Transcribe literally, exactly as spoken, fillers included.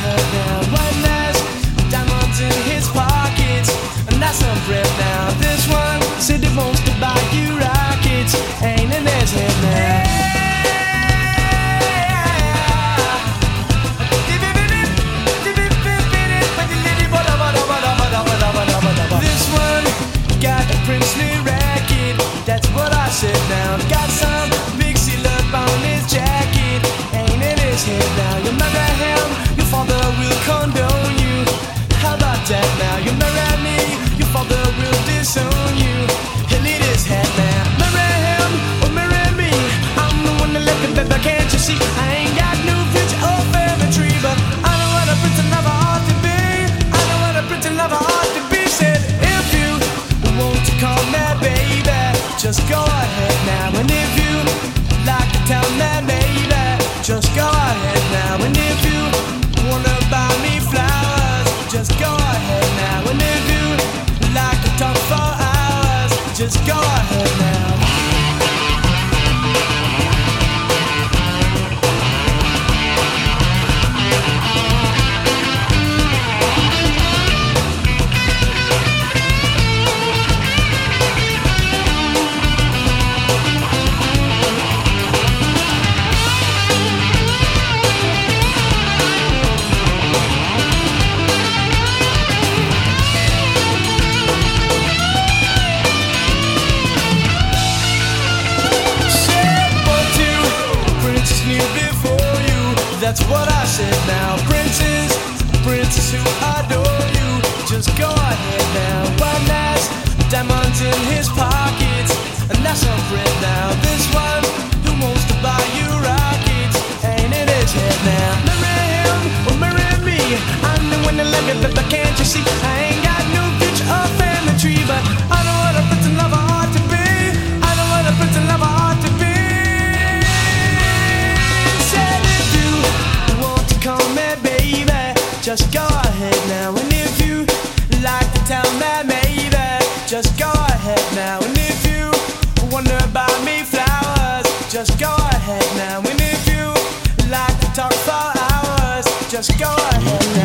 ahead now. One has diamonds in his pockets, and that's some bread now. This one said he wants to buy you rockets, ain't in his head now. This one got a princely racket, that's what I said now. Got some big seal up on his jacket, ain't in his head now. You marry him, your father will condone you. How about that now? You marry me, your father will disown you. He'll eat his head now. Marry him or marry me, I'm the one that left it, baby, can't you see? I ain't got no future or family tree, but I know what a prince and lover ought to be. I know what a prince and lover ought to be. Said if you want to call me baby, just go ahead now. And if you like to tell me baby, just go ahead now. And if you wanna buy me flowers, just go ahead now. And if you like to talk for hours, just go ahead now. That's what I said now. Princes, princes who adore you, just go ahead now. One has diamonds in his pockets, and that's some bread now. This one who wants to buy you rockets, ain't in his head now. Marry him or marry me, I'm the one that love you, but can't you see? I ain't got no future or family tree, but I know what a prince and lover ought to be. I know what a prince and lover ought to be. Call me baby, just go ahead now. And if you like to tell me maybe, just go ahead now. And if you wonder about me flowers, just go ahead now. And if you like to talk for hours, just go ahead now.